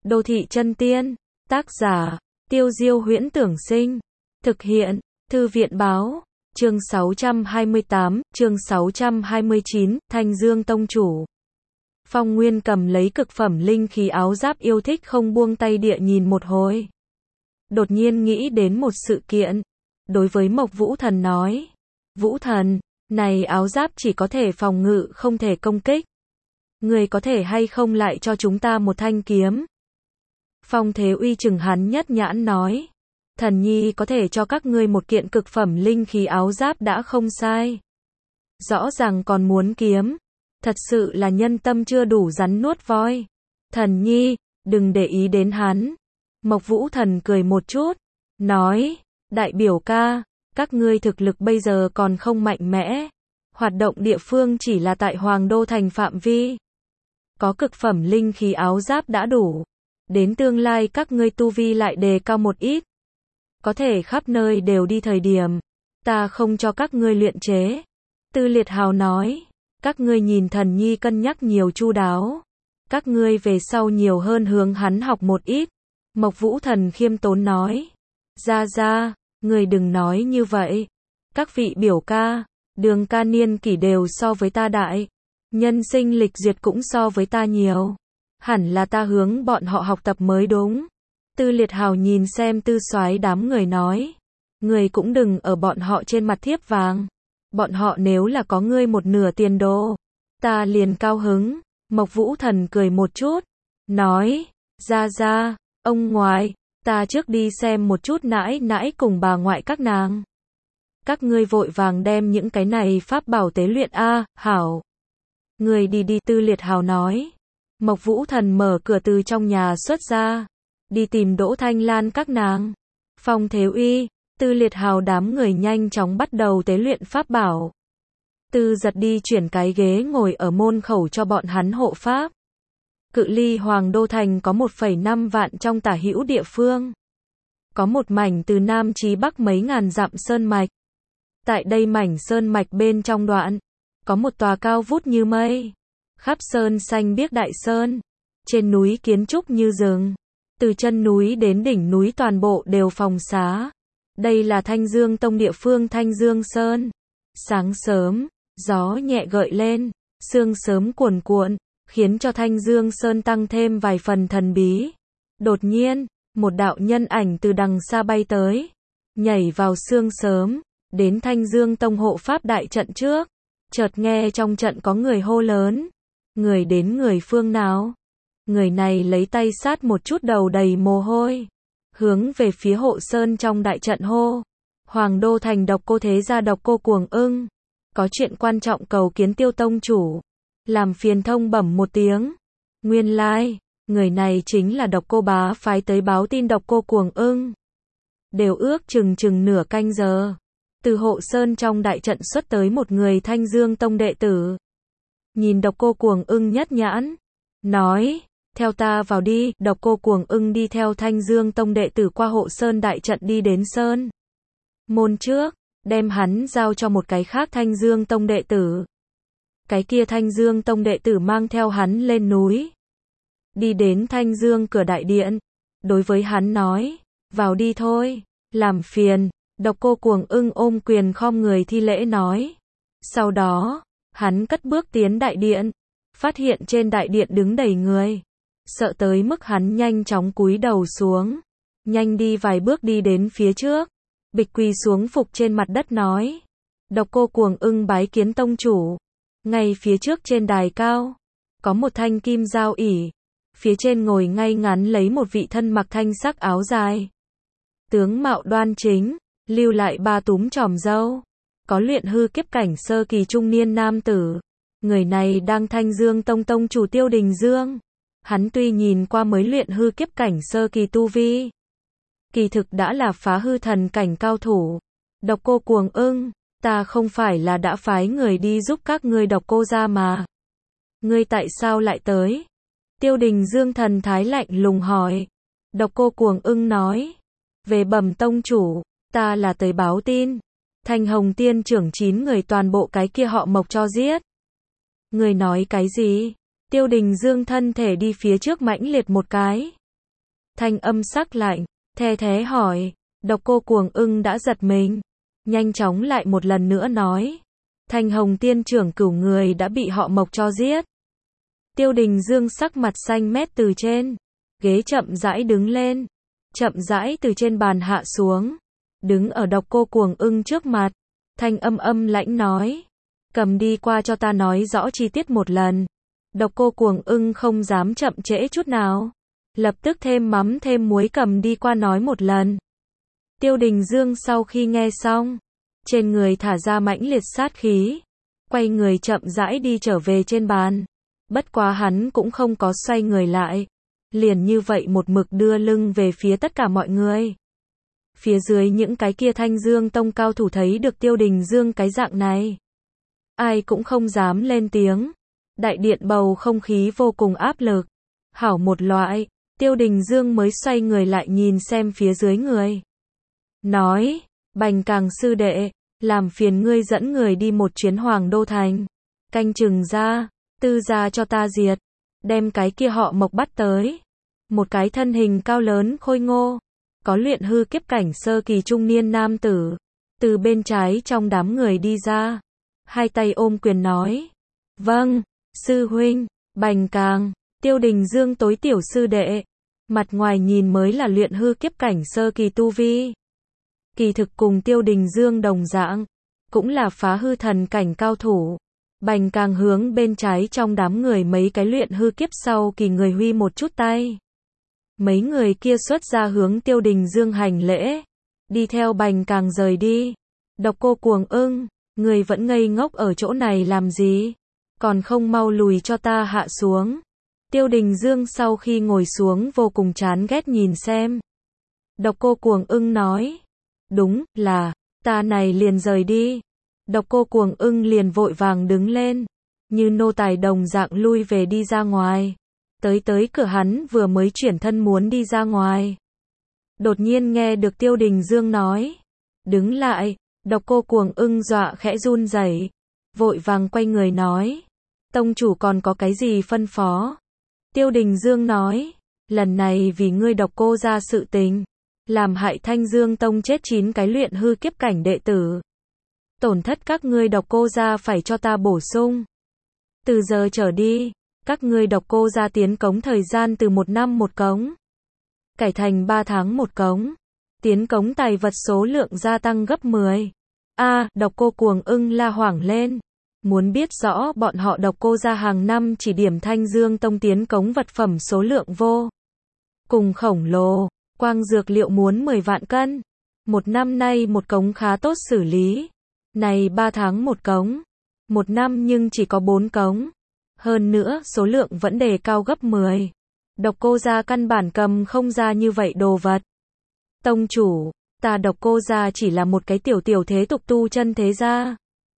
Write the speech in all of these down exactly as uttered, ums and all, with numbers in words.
Đô thị chân tiên, tác giả, Tiêu Diêu Huyễn Tưởng Sinh, thực hiện, Thư viện Báo, chương sáu trăm hai mươi tám, chương sáu trăm hai mươi chín, Thanh Dương Tông Chủ. Phong Nguyên cầm lấy cực phẩm linh khí áo giáp yêu thích không buông tay địa nhìn một hồi. Đột nhiên nghĩ đến một sự kiện. Đối với Mộc Vũ Thần nói. Vũ Thần, này áo giáp chỉ có thể phòng ngự không thể công kích. Người có thể hay không lại cho chúng ta một thanh kiếm? Phong Thế Uy chừng hắn nhất nhãn nói. Thần nhi có thể cho các ngươi một kiện cực phẩm linh khí áo giáp đã không sai. Rõ ràng còn muốn kiếm. Thật sự là nhân tâm chưa đủ rắn nuốt voi. Thần nhi, đừng để ý đến hắn. Mộc Vũ Thần cười một chút. Nói, đại biểu ca, các ngươi thực lực bây giờ còn không mạnh mẽ. Hoạt động địa phương chỉ là tại Hoàng Đô Thành phạm vi. Có cực phẩm linh khí áo giáp đã đủ. Đến tương lai các ngươi tu vi lại đề cao một ít. Có thể khắp nơi đều đi thời điểm. Ta không cho các ngươi luyện chế. Tư Liệt Hào nói. Các ngươi nhìn thần nhi cân nhắc nhiều chu đáo. Các ngươi về sau nhiều hơn hướng hắn học một ít. Mộc Vũ Thần khiêm tốn nói. Ra ra, người đừng nói như vậy. Các vị biểu ca, Đường ca niên kỷ đều so với ta đại. Nhân sinh lịch duyệt cũng so với ta nhiều. Hẳn là ta hướng bọn họ học tập mới đúng. Tư Liệt Hào nhìn xem Tư Soái đám người nói. Người cũng đừng ở bọn họ trên mặt thiếp vàng. Bọn họ nếu là có ngươi một nửa tiền đồ, ta liền cao hứng. Mộc Vũ Thần cười một chút, nói, ra ra, ông ngoại, ta trước đi xem một chút nãi nãi cùng bà ngoại các nàng. Các ngươi vội vàng đem những cái này pháp bảo tế luyện a, hảo. Người đi đi, Tư Liệt Hào nói. Mộc Vũ Thần mở cửa từ trong nhà xuất ra, đi tìm Đỗ Thanh Lan các nàng. Phong Thế Uy, Tư Liệt Hào đám người nhanh chóng bắt đầu tế luyện pháp bảo. Tư Giật đi chuyển cái ghế ngồi ở môn khẩu cho bọn hắn hộ pháp. Cự ly Hoàng Đô Thành có một phẩy năm vạn trong tả hữu địa phương. Có một mảnh từ Nam chí Bắc mấy ngàn dặm sơn mạch. Tại đây mảnh sơn mạch bên trong đoạn, có một tòa cao vút như mây. Khắp sơn xanh biếc đại sơn. Trên núi kiến trúc như rừng. Từ chân núi đến đỉnh núi toàn bộ đều phòng xá. Đây là Thanh Dương Tông địa phương Thanh Dương Sơn. Sáng sớm, gió nhẹ gợi lên, sương sớm cuồn cuộn, khiến cho Thanh Dương Sơn tăng thêm vài phần thần bí. Đột nhiên, một đạo nhân ảnh từ đằng xa bay tới, nhảy vào sương sớm, đến Thanh Dương Tông hộ pháp đại trận trước. Chợt nghe trong trận có người hô lớn. Người đến người phương nào? Người này lấy tay sát một chút đầu đầy mồ hôi. Hướng về phía hộ sơn trong đại trận hô. Hoàng Đô Thành Độc Cô Thế Gia Độc Cô Cuồng Ưng. Có chuyện quan trọng cầu kiến Tiêu Tông Chủ. Làm phiền thông bẩm một tiếng. Nguyên lai, người này chính là Độc Cô Bá phái tới báo tin Độc Cô Cuồng Ưng. Đều ước chừng chừng nửa canh giờ. Từ hộ sơn trong đại trận xuất tới một người Thanh Dương Tông đệ tử. Nhìn Độc Cô Cuồng Ưng nhất nhãn. Nói. Theo ta vào đi. Độc Cô Cuồng Ưng đi theo Thanh Dương Tông đệ tử qua hộ sơn đại trận đi đến sơn môn trước, đem hắn giao cho một cái khác Thanh Dương Tông đệ tử. Cái kia Thanh Dương Tông đệ tử mang theo hắn lên núi. Đi đến Thanh Dương cửa đại điện. Đối với hắn nói, vào đi thôi, làm phiền. Độc Cô Cuồng Ưng ôm quyền khom người thi lễ nói. Sau đó, hắn cất bước tiến đại điện. Phát hiện trên đại điện đứng đầy người. Sợ tới mức hắn nhanh chóng cúi đầu xuống. Nhanh đi vài bước đi đến phía trước. Bịch quỳ xuống phục trên mặt đất nói. Độc Cô Cuồng Ưng bái kiến tông chủ. Ngay phía trước trên đài cao. Có một thanh kim giao ỷ. Phía trên ngồi ngay ngắn lấy một vị thân mặc thanh sắc áo dài. Tướng mạo đoan chính. Lưu lại ba túm tròm râu. Có luyện hư kiếp cảnh sơ kỳ trung niên nam tử. Người này đang Thanh Dương Tông tông chủ Tiêu Đình Dương. Hắn tuy nhìn qua mới luyện hư kiếp cảnh sơ kỳ tu vi. Kỳ thực đã là phá hư thần cảnh cao thủ. Độc Cô Cuồng Ưng, ta không phải là đã phái người đi giúp các ngươi Độc Cô gia mà. Ngươi tại sao lại tới? Tiêu Đình Dương thần thái lạnh lùng hỏi. Độc Cô Cuồng Ưng nói. Về bẩm tông chủ, ta là tới báo tin. Thanh Hồng Tiên trưởng chín người toàn bộ cái kia họ Mộc cho giết. Người nói cái gì? Tiêu Đình Dương thân thể đi phía trước mãnh liệt một cái. Thanh âm sắc lạnh, the thé hỏi. Độc Cô Cuồng Ưng đã giật mình, nhanh chóng lại một lần nữa nói. Thanh Hồng Tiên trưởng cửu người đã bị họ Mộc cho giết. Tiêu Đình Dương sắc mặt xanh mét từ trên ghế chậm rãi đứng lên, chậm rãi từ trên bàn hạ xuống, đứng ở Độc Cô Cuồng Ưng trước mặt, thanh âm âm lãnh nói. Cầm đi qua cho ta nói rõ chi tiết một lần. Độc Cô Cuồng Ưng không dám chậm trễ chút nào, lập tức thêm mắm thêm muối cầm đi qua nói một lần. Tiêu Đình Dương sau khi nghe xong, trên người thả ra mãnh liệt sát khí, quay người chậm rãi đi trở về trên bàn. Bất quá hắn cũng không có xoay người lại, liền như vậy một mực đưa lưng về phía tất cả mọi người. Phía dưới những cái kia Thanh Dương Tông cao thủ thấy được Tiêu Đình Dương cái dạng này, ai cũng không dám lên tiếng. Đại điện bầu không khí vô cùng áp lực. Hảo một loại, Tiêu Đình Dương mới xoay người lại nhìn xem phía dưới người. Nói, Bành Càng sư đệ, làm phiền ngươi dẫn người đi một chuyến Hoàng Đô Thành. Canh chừng ra, Tư gia cho ta diệt. Đem cái kia họ Mộc bắt tới. Một cái thân hình cao lớn khôi ngô, có luyện hư kiếp cảnh sơ kỳ trung niên nam tử, từ bên trái trong đám người đi ra. Hai tay ôm quyền nói. Vâng, sư huynh. Bành Càng, Tiêu Đình Dương tối tiểu sư đệ, mặt ngoài nhìn mới là luyện hư kiếp cảnh sơ kỳ tu vi. Kỳ thực cùng Tiêu Đình Dương đồng dạng, cũng là phá hư thần cảnh cao thủ. Bành Càng hướng bên trái trong đám người mấy cái luyện hư kiếp sau kỳ người huy một chút tay. Mấy người kia xuất ra hướng Tiêu Đình Dương hành lễ, đi theo Bành Càng rời đi. Độc Cô Cuồng Ưng, người vẫn ngây ngốc ở chỗ này làm gì? Còn không mau lùi cho ta hạ xuống. Tiêu Đình Dương sau khi ngồi xuống vô cùng chán ghét nhìn xem. Độc Cô Cuồng Ưng nói. Đúng, là, ta này liền rời đi. Độc Cô Cuồng Ưng liền vội vàng đứng lên, như nô tài đồng dạng lui về đi ra ngoài. Tới tới cửa hắn vừa mới chuyển thân muốn đi ra ngoài. Đột nhiên nghe được Tiêu Đình Dương nói. Đứng lại, Độc Cô Cuồng Ưng dọa khẽ run rẩy, vội vàng quay người nói. Tông chủ còn có cái gì phân phó? Tiêu Đình Dương nói. Lần này vì ngươi Độc Cô ra sự tình, làm hại Thanh Dương Tông chết chín cái luyện hư kiếp cảnh đệ tử. Tổn thất các ngươi Độc Cô gia phải cho ta bổ sung. Từ giờ trở đi, các ngươi Độc Cô gia tiến cống thời gian từ một năm một cống, cải thành ba tháng một cống. Tiến cống tài vật số lượng gia tăng gấp mười. A, à, Độc Cô Cuồng Ưng la hoảng lên. Muốn biết rõ bọn họ Độc Cô gia hàng năm chỉ điểm Thanh Dương Tông tiến cống vật phẩm số lượng vô cùng khổng lồ, quang dược liệu muốn mười vạn cân. Một năm nay một cống khá tốt xử lý. Này ba tháng một cống, một năm nhưng chỉ có bốn cống. Hơn nữa, số lượng vẫn đề cao gấp mười. Độc Cô gia căn bản cầm không ra như vậy đồ vật. Tông chủ, ta Độc Cô gia chỉ là một cái tiểu tiểu thế tục tu chân thế gia,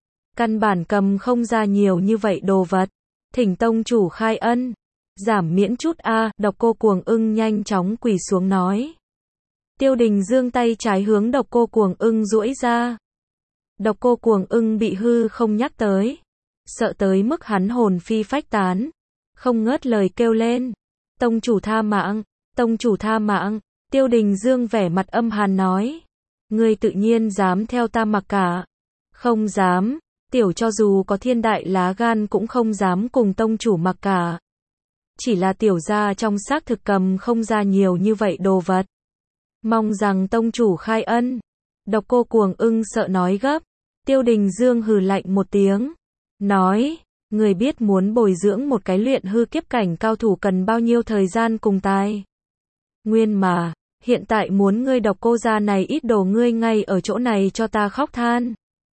căn bản cầm không ra nhiều như vậy đồ vật. Thỉnh tông chủ khai ân, giảm miễn chút a. À, Độc Cô Cuồng Ưng nhanh chóng quỳ xuống nói. Tiêu Đình Dương tay trái hướng Độc Cô Cuồng Ưng duỗi ra. Độc Cô Cuồng Ưng bị hư không nhắc tới, sợ tới mức hắn hồn phi phách tán, không ngớt lời kêu lên. Tông chủ tha mạng, tông chủ tha mạng. Tiêu Đình Dương vẻ mặt âm hàn nói. Ngươi tự nhiên dám theo ta mặc cả? Không dám, tiểu cho dù có thiên đại lá gan cũng không dám cùng tông chủ mặc cả. Chỉ là tiểu gia trong xác thực cầm không ra nhiều như vậy đồ vật. Mong rằng tông chủ khai ân. Độc Cô Cuồng Ưng sợ nói gấp. Tiêu Đình Dương hừ lạnh một tiếng, nói, người biết muốn bồi dưỡng một cái luyện hư kiếp cảnh cao thủ cần bao nhiêu thời gian cùng tài nguyên mà, hiện tại muốn ngươi Độc Cô gia này ít đồ ngươi ngay ở chỗ này cho ta khóc than.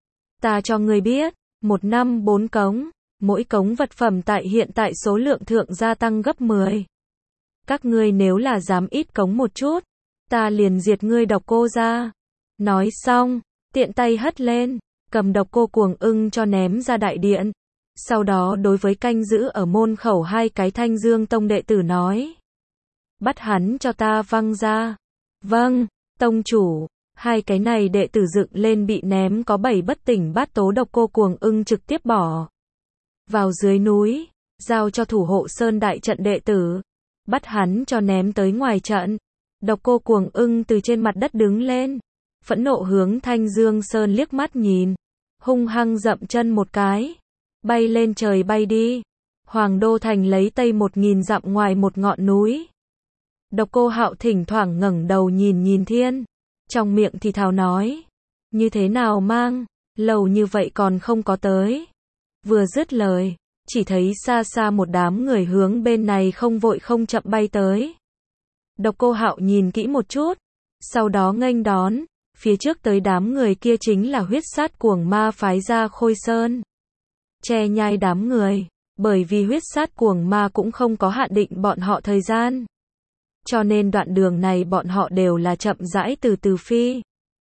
Ta cho ngươi biết, một năm bốn cống, mỗi cống vật phẩm tại hiện tại số lượng thượng gia tăng gấp mười. Các ngươi nếu là dám ít cống một chút, ta liền diệt ngươi Độc Cô gia. Nói xong, tiện tay hất lên, cầm Độc Cô Cuồng Ưng cho ném ra đại điện. Sau đó đối với canh giữ ở môn khẩu hai cái Thanh Dương Tông đệ tử nói. Bắt hắn cho ta văng ra. Vâng, tông chủ. Hai cái này đệ tử dựng lên bị ném có bảy bất tỉnh bát tố Độc Cô Cuồng Ưng trực tiếp bỏ vào dưới núi, giao cho thủ hộ sơn đại trận đệ tử. Bắt hắn cho ném tới ngoài trận. Độc Cô Cuồng Ưng từ trên mặt đất đứng lên, phẫn nộ hướng Thanh Dương Sơn liếc mắt nhìn, hung hăng dậm chân một cái, bay lên trời bay đi. Hoàng Đô Thành lấy tây một nghìn dặm ngoài một ngọn núi. Độc Cô Hạo thỉnh thoảng ngẩng đầu nhìn nhìn thiên, trong miệng thì thào nói, như thế nào mang, lâu như vậy còn không có tới. Vừa dứt lời, chỉ thấy xa xa một đám người hướng bên này không vội không chậm bay tới. Độc Cô Hạo nhìn kỹ một chút, sau đó nghênh đón, phía trước tới đám người kia chính là huyết sát cuồng ma phái ra Khôi Sơn. Che nhai đám người, bởi vì huyết sát cuồng ma cũng không có hạn định bọn họ thời gian. Cho nên đoạn đường này bọn họ đều là chậm rãi từ từ phi.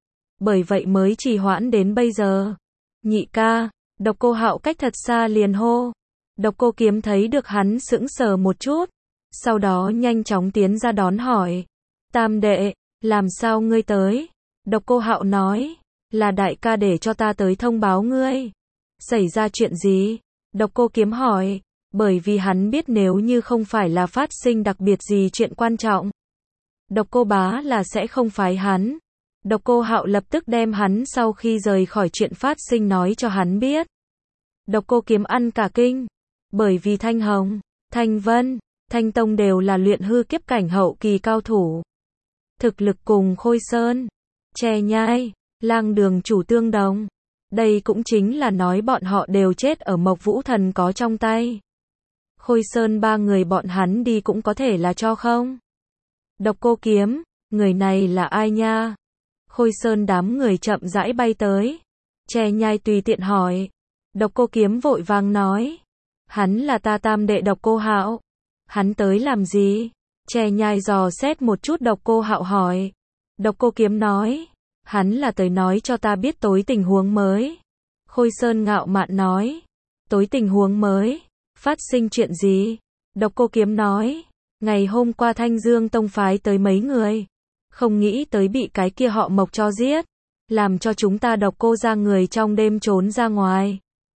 Bởi vậy mới trì hoãn đến bây giờ. Nhị ca, Độc Cô Hạo cách thật xa liền hô. Độc Cô Kiếm thấy được hắn sững sờ một chút, sau đó nhanh chóng tiến ra đón hỏi. Tam đệ, làm sao ngươi tới? Độc Cô Hạo nói, là đại ca để cho ta tới thông báo ngươi. Xảy ra chuyện gì? Độc Cô Kiếm hỏi, bởi vì hắn biết nếu như không phải là phát sinh đặc biệt gì chuyện quan trọng, Độc Cô Bá là sẽ không phái hắn. Độc Cô Hạo lập tức đem hắn sau khi rời khỏi chuyện phát sinh nói cho hắn biết. Độc Cô Kiếm ăn cả kinh, bởi vì Thanh Hồng, Thanh Vân, Thanh Tông đều là luyện hư kiếp cảnh hậu kỳ cao thủ. Thực lực cùng Khôi Sơn, Che Nhai, Lang Đường chủ tương đồng. Đây cũng chính là nói bọn họ đều chết ở Mộc Vũ Thần có trong tay. Khôi Sơn ba người bọn hắn đi cũng có thể là cho không? Độc Cô Kiếm, người này là ai nha? Khôi Sơn đám người chậm rãi bay tới. Che Nhai tùy tiện hỏi. Độc Cô Kiếm vội vàng nói, hắn là ta tam đệ Độc Cô Hạo. Hắn tới làm gì? Che Nhai dò xét một chút Độc Cô Hạo hỏi. Độc Cô Kiếm nói, hắn là tới nói cho ta biết tối tình huống mới. Khôi Sơn ngạo mạn nói, tối tình huống mới, phát sinh chuyện gì? Độc Cô Kiếm nói, ngày hôm qua Thanh Dương Tông phái tới mấy người, không nghĩ tới bị cái kia họ Mộc cho giết, làm cho chúng ta Độc Cô ra người trong đêm trốn ra ngoài.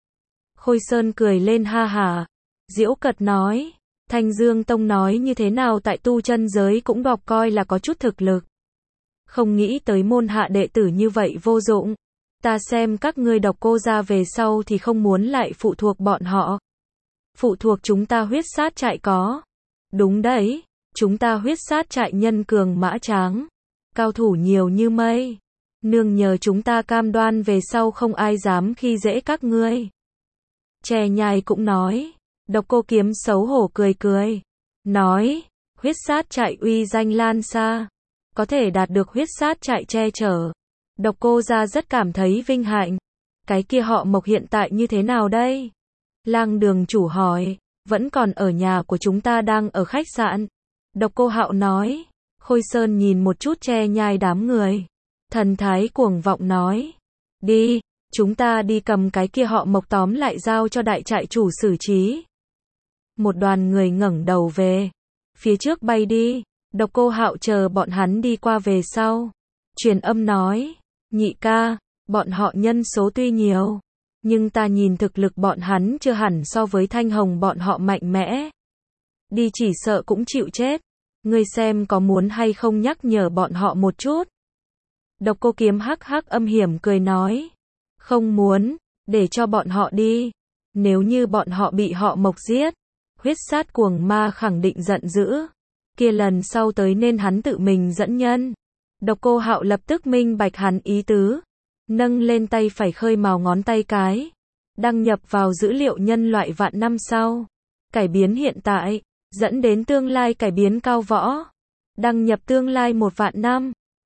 Khôi Sơn cười lên ha hả, giễu cợt nói, Thanh Dương Tông nói như thế nào tại tu chân giới cũng đọc coi là có chút thực lực. Không nghĩ tới môn hạ đệ tử như vậy vô dụng. Ta xem các ngươi Độc Cô ra về sau thì không muốn lại phụ thuộc bọn họ. Phụ thuộc chúng ta huyết sát trại có. Đúng đấy, chúng ta huyết sát trại nhân cường mã tráng, cao thủ nhiều như mây. Nương nhờ chúng ta cam đoan về sau không ai dám khi dễ các ngươi. Che Nhai cũng nói. Độc Cô Kiếm xấu hổ cười cười, nói, huyết sát trại uy danh lan xa, có thể đạt được huyết sát trại che chở. Độc Cô gia rất cảm thấy vinh hạnh. Cái kia họ Mộc hiện tại như thế nào đây? Lang Đường chủ hỏi, vẫn còn ở nhà của chúng ta đang ở khách sạn. Độc Cô Hạo nói. Khôi Sơn nhìn một chút Che Nhai đám người, thần thái cuồng vọng nói, đi, chúng ta đi cầm cái kia họ Mộc tóm lại giao cho đại trại chủ xử trí. Một đoàn người ngẩng đầu về phía trước bay đi. Độc Cô Hạo chờ bọn hắn đi qua về sau, truyền âm nói, nhị ca, bọn họ nhân số tuy nhiều, nhưng ta nhìn thực lực bọn hắn chưa hẳn so với Thanh Hồng bọn họ mạnh mẽ. Đi chỉ sợ cũng chịu chết. Ngươi xem có muốn hay không nhắc nhở bọn họ một chút. Độc Cô Kiếm hắc hắc âm hiểm cười nói, không muốn, để cho bọn họ đi. Nếu như bọn họ bị họ Mộc giết, huyết sát cuồng ma khẳng định giận dữ. Kia lần sau tới nên hắn tự mình dẫn nhân. Độc Cô Hạo lập tức minh bạch hắn ý tứ, nâng lên tay phải khơi mào ngón tay cái, đăng nhập vào dữ liệu nhân loại vạn năm sau, cải biến hiện tại, dẫn đến tương lai cải biến cao võ, đăng nhập tương lai một vạn năm.